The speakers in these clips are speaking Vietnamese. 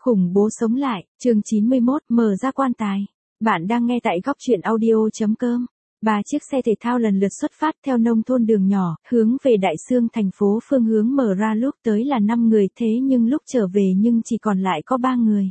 Khủng bố sống lại, chương 91, mở ra quan tài. Bạn đang nghe tại góc truyện audio.com. 3 chiếc xe thể thao lần lượt xuất phát theo nông thôn đường nhỏ, hướng về Đại Xương thành phố phương hướng mở ra, lúc tới là 5 người, thế nhưng lúc trở về nhưng chỉ còn lại có 3 người.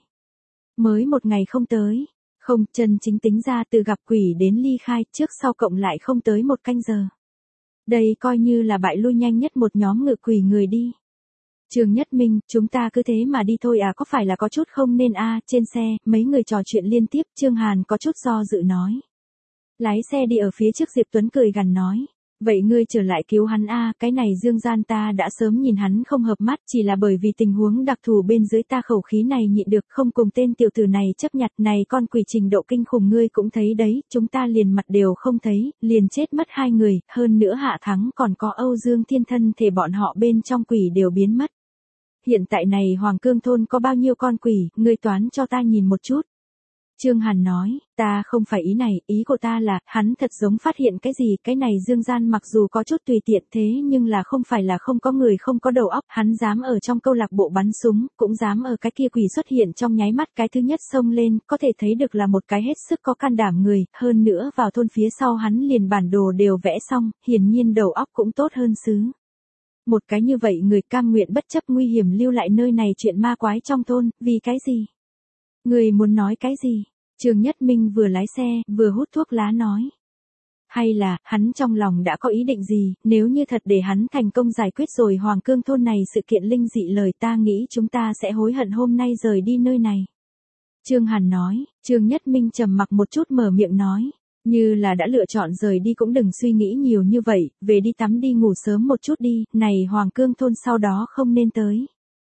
Mới một ngày không tới. Không, chân chính tính ra từ gặp quỷ đến ly khai, trước sau cộng lại không tới 1 canh giờ. Đây coi như là bại lui nhanh nhất một nhóm ngự quỷ người đi. Trương Nhất Minh, chúng ta cứ thế mà đi thôi à, có phải là có chút không nên a? Trên xe, mấy người trò chuyện liên tiếp, Trương Hàn có chút do dự nói. Lái xe đi ở phía trước, Diệp Tuấn cười gằn nói. Vậy ngươi trở lại cứu hắn a? Cái này Dương Gian ta đã sớm nhìn hắn không hợp mắt, chỉ là bởi vì tình huống đặc thù bên dưới ta khẩu khí này nhịn được không cùng tên tiểu tử này chấp nhặt. Này con quỷ trình độ kinh khủng ngươi cũng thấy đấy, chúng ta liền mặt đều không thấy, liền chết mất 2 người, hơn nữa Hạ Thắng còn có Âu Dương Thiên thân thể bọn họ bên trong quỷ đều biến mất. Hiện tại này Hoàng Cương thôn có bao nhiêu con quỷ, ngươi toán cho ta nhìn một chút. Trương Hàn nói, ta không phải ý này, ý của ta là, hắn thật giống phát hiện cái gì, cái này Dương Gian mặc dù có chút tùy tiện thế nhưng là không phải là không có người không có đầu óc, hắn dám ở trong câu lạc bộ bắn súng, cũng dám ở cái kia quỷ xuất hiện trong nháy mắt cái thứ nhất xông lên, có thể thấy được là một cái hết sức có can đảm người, hơn nữa vào thôn phía sau hắn liền bản đồ đều vẽ xong, hiển nhiên đầu óc cũng tốt hơn xứ. Một cái như vậy người cam nguyện bất chấp nguy hiểm lưu lại nơi này chuyện ma quái trong thôn, vì cái gì? Người muốn nói cái gì? Trương Nhất Minh vừa lái xe, vừa hút thuốc lá nói. Hay là, hắn trong lòng đã có ý định gì, nếu như thật để hắn thành công giải quyết rồi Hoàng Cương thôn này sự kiện linh dị lời, ta nghĩ chúng ta sẽ hối hận hôm nay rời đi nơi này. Trương Hàn nói, Trương Nhất Minh trầm mặc một chút mở miệng nói. Như là đã lựa chọn rời đi cũng đừng suy nghĩ nhiều như vậy, về đi tắm đi ngủ sớm một chút đi, này Hoàng Cương thôn sau đó không nên tới.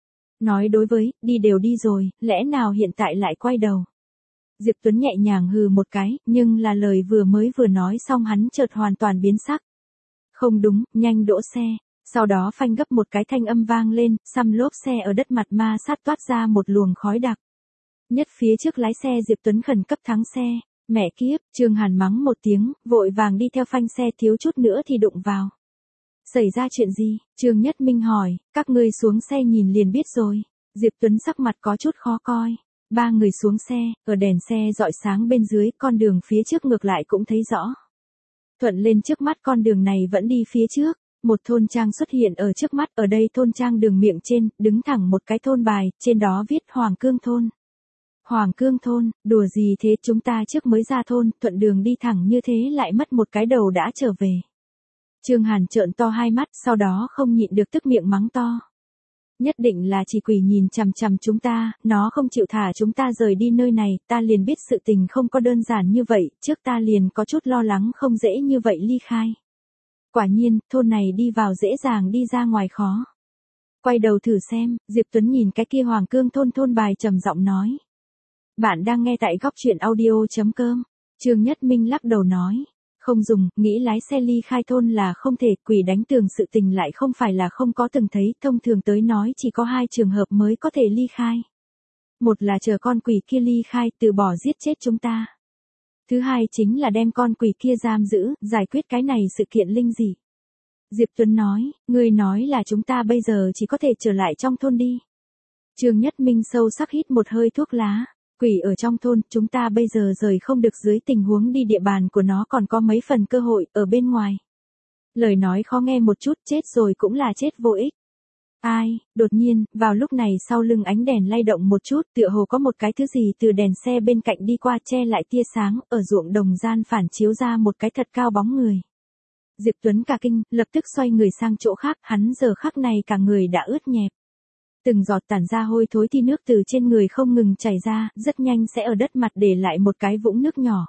Nói đối với, đi đều đi rồi, lẽ nào hiện tại lại quay đầu. Diệp Tuấn nhẹ nhàng hừ một cái, nhưng là lời vừa nói xong hắn chợt hoàn toàn biến sắc. Không đúng, nhanh đỗ xe. Sau đó phanh gấp một cái thanh âm vang lên, xăm lốp xe ở đất mặt ma sát toát ra một luồng khói đặc. Nhất phía trước lái xe Diệp Tuấn khẩn cấp thắng xe. Mẹ kiếp, Trương Hàn mắng một tiếng, vội vàng đi theo phanh xe, thiếu chút nữa thì đụng vào. Xảy ra chuyện gì? Trương Nhất Minh hỏi, các ngươi xuống xe nhìn liền biết rồi. Diệp Tuấn sắc mặt có chút khó coi. 3 người xuống xe, ở đèn xe rọi sáng bên dưới, con đường phía trước ngược lại cũng thấy rõ. Thuận lên trước mắt con đường này vẫn đi phía trước. Một thôn trang xuất hiện ở trước mắt, ở đây thôn trang đường miệng trên, đứng thẳng một cái thôn bài, trên đó viết Hoàng Cương thôn. Hoàng Cương thôn, đùa gì thế, chúng ta trước mới ra thôn, thuận đường đi thẳng như thế lại mất một cái đầu đã trở về. Trương Hàn trợn to hai mắt, sau đó không nhịn được tức miệng mắng to. Nhất định là chỉ quỷ nhìn chằm chằm chúng ta, nó không chịu thả chúng ta rời đi nơi này, ta liền biết sự tình không có đơn giản như vậy, trước ta liền có chút lo lắng không dễ như vậy ly khai. Quả nhiên, thôn này đi vào dễ dàng đi ra ngoài khó. Quay đầu thử xem, Diệp Tuấn nhìn cái kia Hoàng Cương thôn bài trầm giọng nói. Bạn đang nghe tại góc truyện audio.com. Trương Nhất Minh lắc đầu nói. Không dùng, nghĩ lái xe ly khai thôn là không thể, quỷ đánh tường sự tình lại không phải là không có từng thấy, thông thường tới nói chỉ có 2 trường hợp mới có thể ly khai. Một là chờ con quỷ kia ly khai, từ bỏ giết chết chúng ta. Thứ hai chính là đem con quỷ kia giam giữ, giải quyết cái này sự kiện linh dị. Diệp Tuấn nói, ngươi nói là chúng ta bây giờ chỉ có thể trở lại trong thôn đi. Trương Nhất Minh sâu sắc hít một hơi thuốc lá. Quỷ ở trong thôn, chúng ta bây giờ rời không được, dưới tình huống đi địa bàn của nó còn có mấy phần cơ hội, ở bên ngoài. Lời nói khó nghe một chút, chết rồi cũng là chết vô ích. Ai, đột nhiên, vào lúc này sau lưng ánh đèn lay động một chút, tựa hồ có một cái thứ gì từ đèn xe bên cạnh đi qua che lại tia sáng, ở ruộng đồng gian phản chiếu ra một cái thật cao bóng người. Diệp Tuấn cả kinh, lập tức xoay người sang chỗ khác, hắn giờ khắc này cả người đã ướt nhẹp. Từng giọt tản ra hôi thối thi nước từ trên người không ngừng chảy ra, rất nhanh sẽ ở đất mặt để lại một cái vũng nước nhỏ.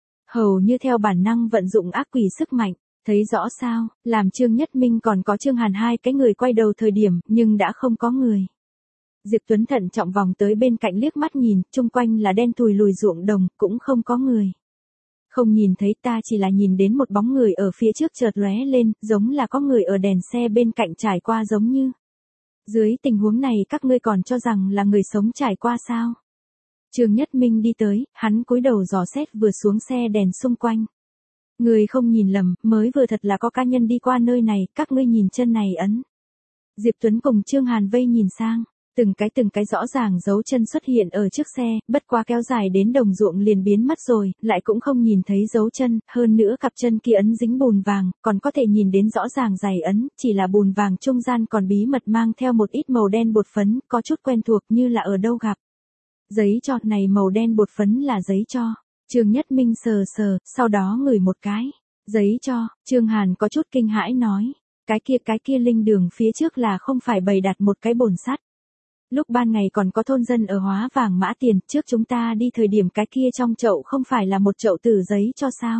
Hầu như theo bản năng vận dụng ác quỷ sức mạnh, thấy rõ sao, làm Trương Nhất Minh còn có Trương Hàn 2 cái người quay đầu thời điểm, nhưng đã không có người. Diệp Tuấn thận trọng vòng tới bên cạnh liếc mắt nhìn, chung quanh là đen thùi lùi ruộng đồng, cũng không có người. Không nhìn thấy, ta chỉ là nhìn đến một bóng người ở phía trước chợt lóe lên, giống là có người ở đèn xe bên cạnh trải qua giống như. Dưới tình huống này các ngươi còn cho rằng là người sống trải qua sao? Trương Nhất Minh đi tới, hắn cúi đầu dò xét vừa xuống xe đèn xung quanh. Người không nhìn lầm, mới vừa thật là có cá nhân đi qua nơi này, các ngươi nhìn chân này ấn. Diệp Tuấn cùng Trương Hàn vây nhìn sang, Từng cái rõ ràng dấu chân xuất hiện ở trước xe, bất quá kéo dài đến đồng ruộng liền biến mất rồi, lại cũng không nhìn thấy dấu chân, hơn nữa cặp chân kia ấn dính bùn vàng, còn có thể nhìn đến rõ ràng giày ấn, chỉ là bùn vàng trung gian còn bí mật mang theo một ít màu đen bột phấn, có chút quen thuộc như là ở đâu gặp. Giấy cho này màu đen bột phấn là giấy cho. Trương Nhất Minh sờ sờ, sau đó ngửi một cái. Giấy cho, Trương Hàn có chút kinh hãi nói. Cái kia linh đường phía trước là không phải bày đặt một cái bồn sắt. Lúc ban ngày còn có thôn dân ở hóa vàng mã tiền, trước chúng ta đi thời điểm cái kia trong chậu không phải là một chậu tử giấy cho sao.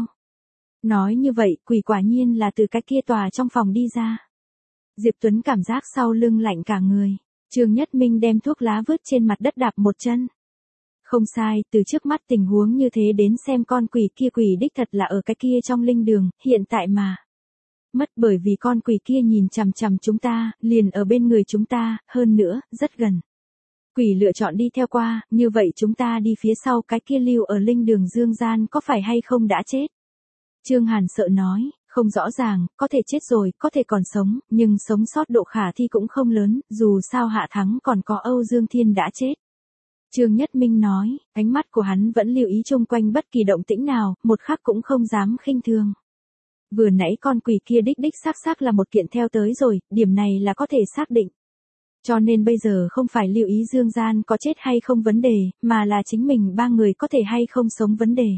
Nói như vậy, quỷ quả nhiên là từ cái kia tòa trong phòng đi ra. Diệp Tuấn cảm giác sau lưng lạnh cả người. Trương Nhất Minh đem thuốc lá vứt trên mặt đất đạp một chân. Không sai, từ trước mắt tình huống như thế đến xem con quỷ kia quỷ đích thật là ở cái kia trong linh đường, hiện tại mà. Mất bởi vì con quỷ kia nhìn chằm chằm chúng ta, liền ở bên người chúng ta, hơn nữa, rất gần. Quỷ lựa chọn đi theo qua, như vậy chúng ta đi phía sau cái kia lưu ở linh đường dương gian có phải hay không đã chết? Trương Hàn sợ nói, không rõ ràng, có thể chết rồi, có thể còn sống, nhưng sống sót độ khả thi cũng không lớn, dù sao Hạ Thắng còn có Âu Dương Thiên đã chết. Trương Nhất Minh nói, ánh mắt của hắn vẫn lưu ý chung quanh bất kỳ động tĩnh nào, một khắc cũng không dám khinh thường. Vừa nãy con quỷ kia đích xác là một kiện theo tới rồi, điểm này là có thể xác định. Cho nên bây giờ không phải lưu ý dương gian có chết hay không vấn đề, mà là chính mình ba người có thể hay không sống vấn đề.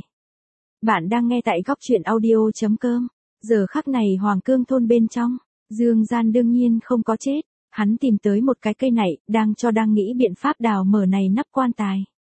Bạn đang nghe tại góc truyện audio.com. Giờ khắc này Hoàng Cương thôn bên trong, dương gian đương nhiên không có chết. Hắn tìm tới một cái cây nảy, đang nghĩ biện pháp đào mở này nắp quan tài.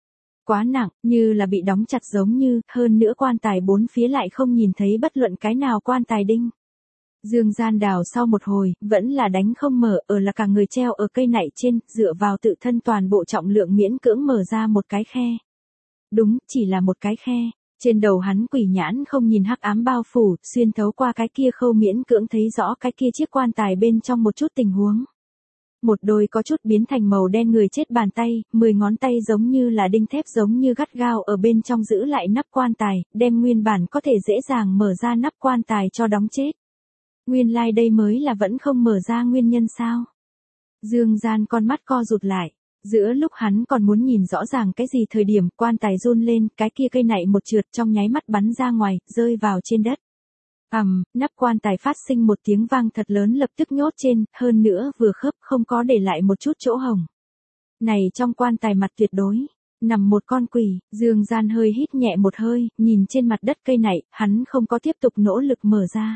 Quá nặng, như là bị đóng chặt giống như, hơn nữa quan tài bốn phía lại không nhìn thấy bất luận cái nào quan tài đinh. Dương gian đào sau một hồi, vẫn là đánh không mở, ở là cả người treo ở cây nảy trên, dựa vào tự thân toàn bộ trọng lượng miễn cưỡng mở ra một cái khe. Đúng, chỉ là một cái khe. Trên đầu hắn quỷ nhãn không nhìn hắc ám bao phủ, xuyên thấu qua cái kia khâu miễn cưỡng thấy rõ cái kia chiếc quan tài bên trong một chút tình huống. Một đôi có chút biến thành màu đen người chết bàn tay, 10 ngón tay giống như là đinh thép giống như gắt gao ở bên trong giữ lại nắp quan tài, đem nguyên bản có thể dễ dàng mở ra nắp quan tài cho đóng chết. Nguyên lai đây mới là vẫn không mở ra nguyên nhân sao? Dương gian con mắt co rụt lại. Giữa lúc hắn còn muốn nhìn rõ ràng cái gì thời điểm quan tài run lên, cái kia cây nảy một trượt trong nháy mắt bắn ra ngoài, rơi vào trên đất. Nắp quan tài phát sinh một tiếng vang thật lớn lập tức nhốt trên, hơn nữa vừa khớp không có để lại một chút chỗ hổng. Này trong quan tài mặt tuyệt đối, nằm một con quỷ, Dương gian hơi hít nhẹ một hơi, nhìn trên mặt đất cây nảy, hắn không có tiếp tục nỗ lực mở ra.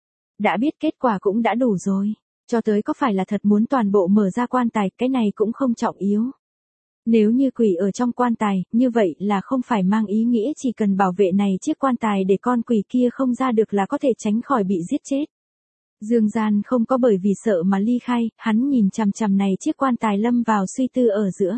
Đã biết kết quả cũng đã đủ rồi. Cho tới có phải là thật muốn toàn bộ mở ra quan tài, cái này cũng không trọng yếu. Nếu như quỷ ở trong quan tài, như vậy là không phải mang ý nghĩa chỉ cần bảo vệ này chiếc quan tài để con quỷ kia không ra được là có thể tránh khỏi bị giết chết. Dương gian không có bởi vì sợ mà ly khai, hắn nhìn chằm chằm này chiếc quan tài lâm vào suy tư ở giữa.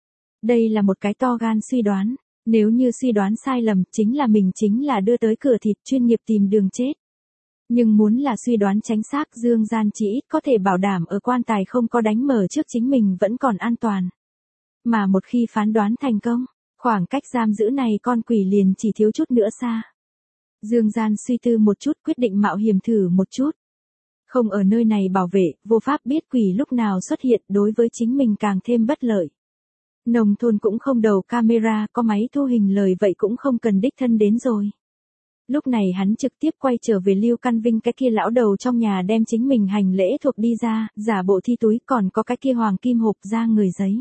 Đây là một cái to gan suy đoán, nếu như suy đoán sai lầm chính là đưa tới cửa thịt chuyên nghiệp tìm đường chết. Nhưng muốn là suy đoán chính xác Dương gian chỉ ít có thể bảo đảm ở quan tài không có đánh mở trước chính mình vẫn còn an toàn. Mà một khi phán đoán thành công, khoảng cách giam giữ này con quỷ liền chỉ thiếu chút nữa xa. Dương gian suy tư một chút quyết định mạo hiểm thử một chút. Không ở nơi này bảo vệ, vô pháp biết quỷ lúc nào xuất hiện đối với chính mình càng thêm bất lợi. Nông thôn cũng không đầu camera, có máy thu hình lời vậy cũng không cần đích thân đến rồi. Lúc này hắn trực tiếp quay trở về Lưu Căn Vinh cái kia lão đầu trong nhà đem chính mình hành lễ thuộc đi ra, giả bộ thi túi còn có cái kia hoàng kim hộp ra người giấy.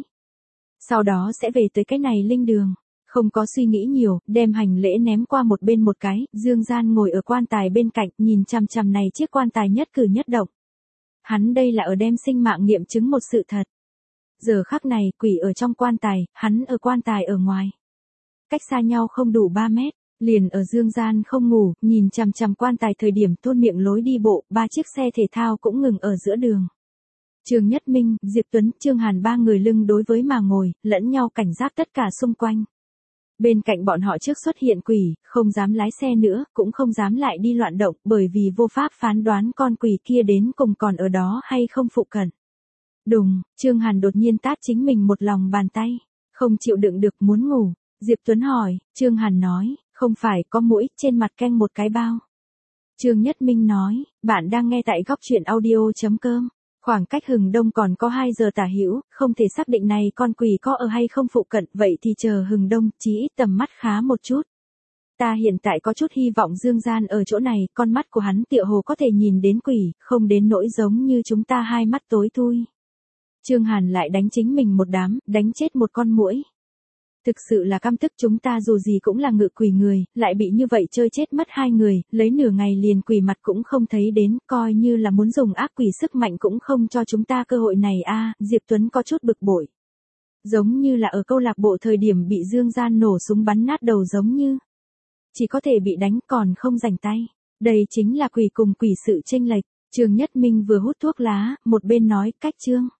Sau đó sẽ về tới cái này linh đường. Không có suy nghĩ nhiều, đem hành lễ ném qua một bên một cái, Dương gian ngồi ở quan tài bên cạnh nhìn chằm chằm này chiếc quan tài nhất cử nhất động. Hắn đây là ở đem sinh mạng nghiệm chứng một sự thật. Giờ khắc này quỷ ở trong quan tài, hắn ở quan tài ở ngoài. Cách xa nhau không đủ 3 mét. Liền ở Dương gian không ngủ, nhìn chằm chằm quan tài thời điểm thôn miệng lối đi bộ, 3 chiếc xe thể thao cũng ngừng ở giữa đường. Trương Nhất Minh, Diệp Tuấn, Trương Hàn 3 người lưng đối với mà ngồi, lẫn nhau cảnh giác tất cả xung quanh. Bên cạnh bọn họ trước xuất hiện quỷ, không dám lái xe nữa, cũng không dám lại đi loạn động, bởi vì vô pháp phán đoán con quỷ kia đến cùng còn ở đó hay không phụ cận. Đùng, Trương Hàn đột nhiên tát chính mình một lòng bàn tay, không chịu đựng được muốn ngủ. Diệp Tuấn hỏi, Trương Hàn nói, không phải có mũi trên mặt canh một cái bao. Trương Nhất Minh nói, bạn đang nghe tại góc truyện audio.com. Khoảng cách Hừng Đông còn có 2 giờ tả hữu, không thể xác định này con quỷ có ở hay không phụ cận, vậy thì chờ Hừng Đông, chí ít tầm mắt khá một chút. Ta hiện tại có chút hy vọng Dương Gian ở chỗ này, con mắt của hắn tựa hồ có thể nhìn đến quỷ, không đến nỗi giống như chúng ta hai mắt tối thui. Trương Hàn lại đánh chính mình một đám, đánh chết một con muỗi. Thực sự là căm tức, chúng ta dù gì cũng là ngự quỷ người, lại bị như vậy chơi chết mất 2 người, lấy nửa ngày liền quỷ mặt cũng không thấy đến, coi như là muốn dùng ác quỷ sức mạnh cũng không cho chúng ta cơ hội này a. Diệp Tuấn có chút bực bội. Giống như là ở câu lạc bộ thời điểm bị Dương Gian nổ súng bắn nát đầu giống như. Chỉ có thể bị đánh còn không rảnh tay. Đây chính là quỷ cùng quỷ sự chênh lệch. Trương Nhất Minh vừa hút thuốc lá, một bên nói, cách Trương.